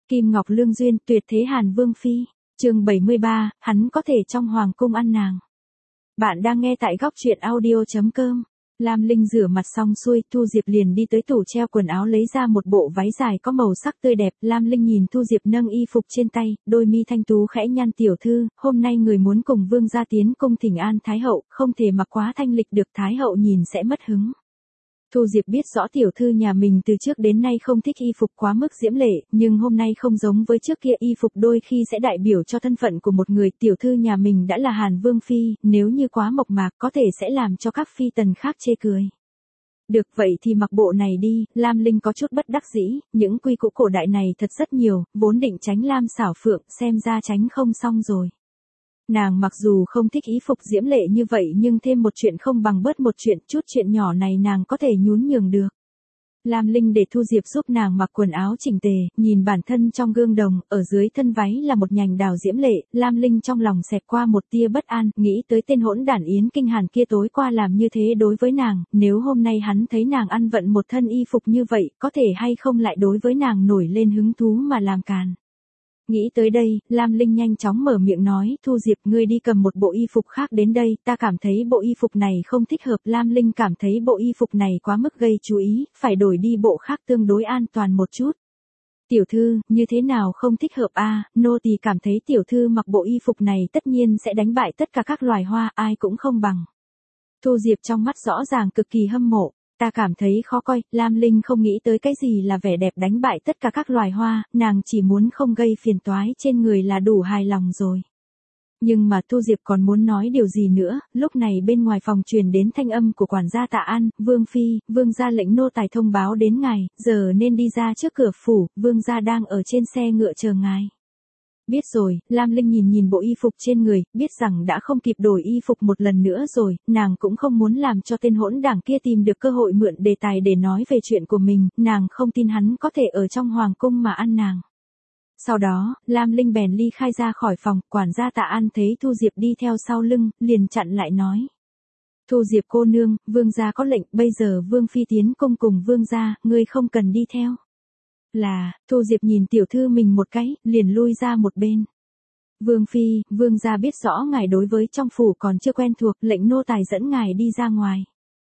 Kim Ngọc Lương Duyên, tuyệt thế Hàn Vương Phi, chương 73, hắn có thể trong hoàng cung ăn nàng. Bạn đang nghe tại góc truyện audio.com. Lam Linh rửa mặt xong xuôi, Thu Diệp liền đi tới tủ treo quần áo lấy ra một bộ váy dài có màu sắc tươi đẹp. Lam Linh nhìn Thu Diệp nâng y phục trên tay, đôi mi thanh tú khẽ nhăn. Tiểu thư, hôm nay người muốn cùng vương gia tiến cung thỉnh an Thái hậu, không thể mặc quá thanh lịch được, Thái hậu nhìn sẽ mất hứng. Thu Diệp biết rõ tiểu thư nhà mình từ trước đến nay không thích y phục quá mức diễm lệ, nhưng hôm nay không giống với trước kia, y phục đôi khi sẽ đại biểu cho thân phận của một người. Tiểu thư nhà mình đã là Hàn Vương Phi, nếu như quá mộc mạc có thể sẽ làm cho các phi tần khác chê cười. Được vậy thì mặc bộ này đi. Lam Linh có chút bất đắc dĩ, những quy củ cổ đại này thật rất nhiều, vốn định tránh Lam Xảo Phượng, xem ra tránh không xong rồi. Nàng mặc dù không thích y phục diễm lệ như vậy nhưng thêm một chuyện không bằng bớt một chuyện, chút chuyện nhỏ này nàng có thể nhún nhường được. Lam Linh để Thu Diệp giúp nàng mặc quần áo chỉnh tề, nhìn bản thân trong gương đồng, ở dưới thân váy là một nhành đào diễm lệ. Lam Linh trong lòng xẹt qua một tia bất an, nghĩ tới tên hỗn đản Yến Kinh Hàn kia tối qua làm như thế đối với nàng, nếu hôm nay hắn thấy nàng ăn vận một thân y phục như vậy, có thể hay không lại đối với nàng nổi lên hứng thú mà làm càn. Nghĩ tới đây, Lam Linh nhanh chóng mở miệng nói, Thu Diệp, ngươi đi cầm một bộ y phục khác đến đây, ta cảm thấy bộ y phục này không thích hợp. Lam Linh cảm thấy bộ y phục này quá mức gây chú ý, phải đổi đi bộ khác tương đối an toàn một chút. Tiểu thư, như thế nào không thích hợp a? Nô tỳ cảm thấy tiểu thư mặc bộ y phục này tất nhiên sẽ đánh bại tất cả các loài hoa, ai cũng không bằng. Thu Diệp trong mắt rõ ràng cực kỳ hâm mộ. Ta cảm thấy khó coi. Lam Linh không nghĩ tới cái gì là vẻ đẹp đánh bại tất cả các loài hoa, nàng chỉ muốn không gây phiền toái trên người là đủ hài lòng rồi. Nhưng mà Thu Diệp còn muốn nói điều gì nữa, lúc này bên ngoài phòng truyền đến thanh âm của quản gia Tạ An, Vương Phi, vương gia lệnh nô tài thông báo đến ngài, giờ nên đi ra trước cửa phủ, vương gia đang ở trên xe ngựa chờ ngài. Biết rồi. Lam Linh nhìn bộ y phục trên người, biết rằng đã không kịp đổi y phục một lần nữa rồi, nàng cũng không muốn làm cho tên hỗn đảng kia tìm được cơ hội mượn đề tài để nói về chuyện của mình, nàng không tin hắn có thể ở trong hoàng cung mà ăn nàng. Sau đó, Lam Linh bèn ly khai ra khỏi phòng, quản gia Tạ An thấy Thu Diệp đi theo sau lưng, liền chặn lại nói. Thu Diệp cô nương, vương gia có lệnh, bây giờ vương phi tiến cung cùng vương gia, ngươi không cần đi theo. Là, Thu Diệp nhìn tiểu thư mình một cái, liền lui ra một bên. Vương Phi, vương gia biết rõ ngài đối với trong phủ còn chưa quen thuộc, lệnh nô tài dẫn ngài đi ra ngoài.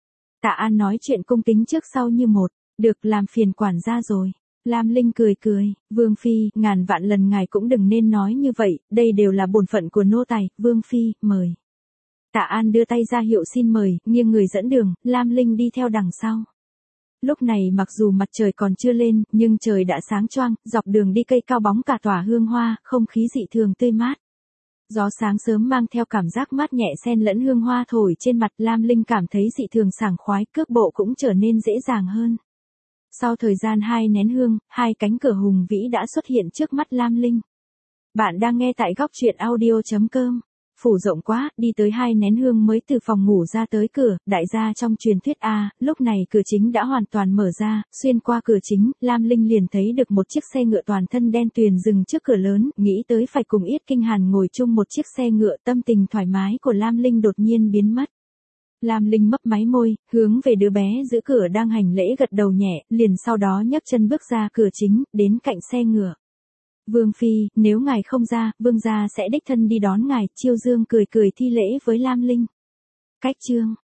Tạ An nói chuyện cung kính trước sau như một, được, làm phiền quản gia rồi. Lam Linh cười cười, Vương Phi, ngàn vạn lần ngài cũng đừng nên nói như vậy, đây đều là bổn phận của nô tài. Vương Phi, mời. Tạ An đưa tay ra hiệu xin mời, nghiêng người dẫn đường, Lam Linh đi theo đằng sau. Lúc này mặc dù mặt trời còn chưa lên, nhưng trời đã sáng choang, dọc đường đi cây cao bóng cả tỏa hương hoa, không khí dị thường tươi mát. Gió sáng sớm mang theo cảm giác mát nhẹ xen lẫn hương hoa thổi trên mặt. Lam Linh cảm thấy dị thường sảng khoái, cước bộ cũng trở nên dễ dàng hơn. Sau thời gian 2 nén hương, 2 cánh cửa hùng vĩ đã xuất hiện trước mắt Lam Linh. Bạn đang nghe tại góc truyện audio.com. Phủ rộng quá, đi tới 2 nén hương mới từ phòng ngủ ra tới cửa, đại gia trong truyền thuyết a. Lúc này cửa chính đã hoàn toàn mở ra, xuyên qua cửa chính, Lam Linh liền thấy được một chiếc xe ngựa toàn thân đen tuyền dừng trước cửa lớn, nghĩ tới phải cùng Yết Kinh Hàn ngồi chung một chiếc xe ngựa, tâm tình thoải mái của Lam Linh đột nhiên biến mất. Lam Linh mấp máy môi, hướng về đứa bé giữ cửa đang hành lễ gật đầu nhẹ, liền sau đó nhấc chân bước ra cửa chính, đến cạnh xe ngựa. Vương Phi, nếu ngài không ra, vương gia sẽ đích thân đi đón ngài. Chiêu Dương cười cười thi lễ với Lam Linh. Cách chương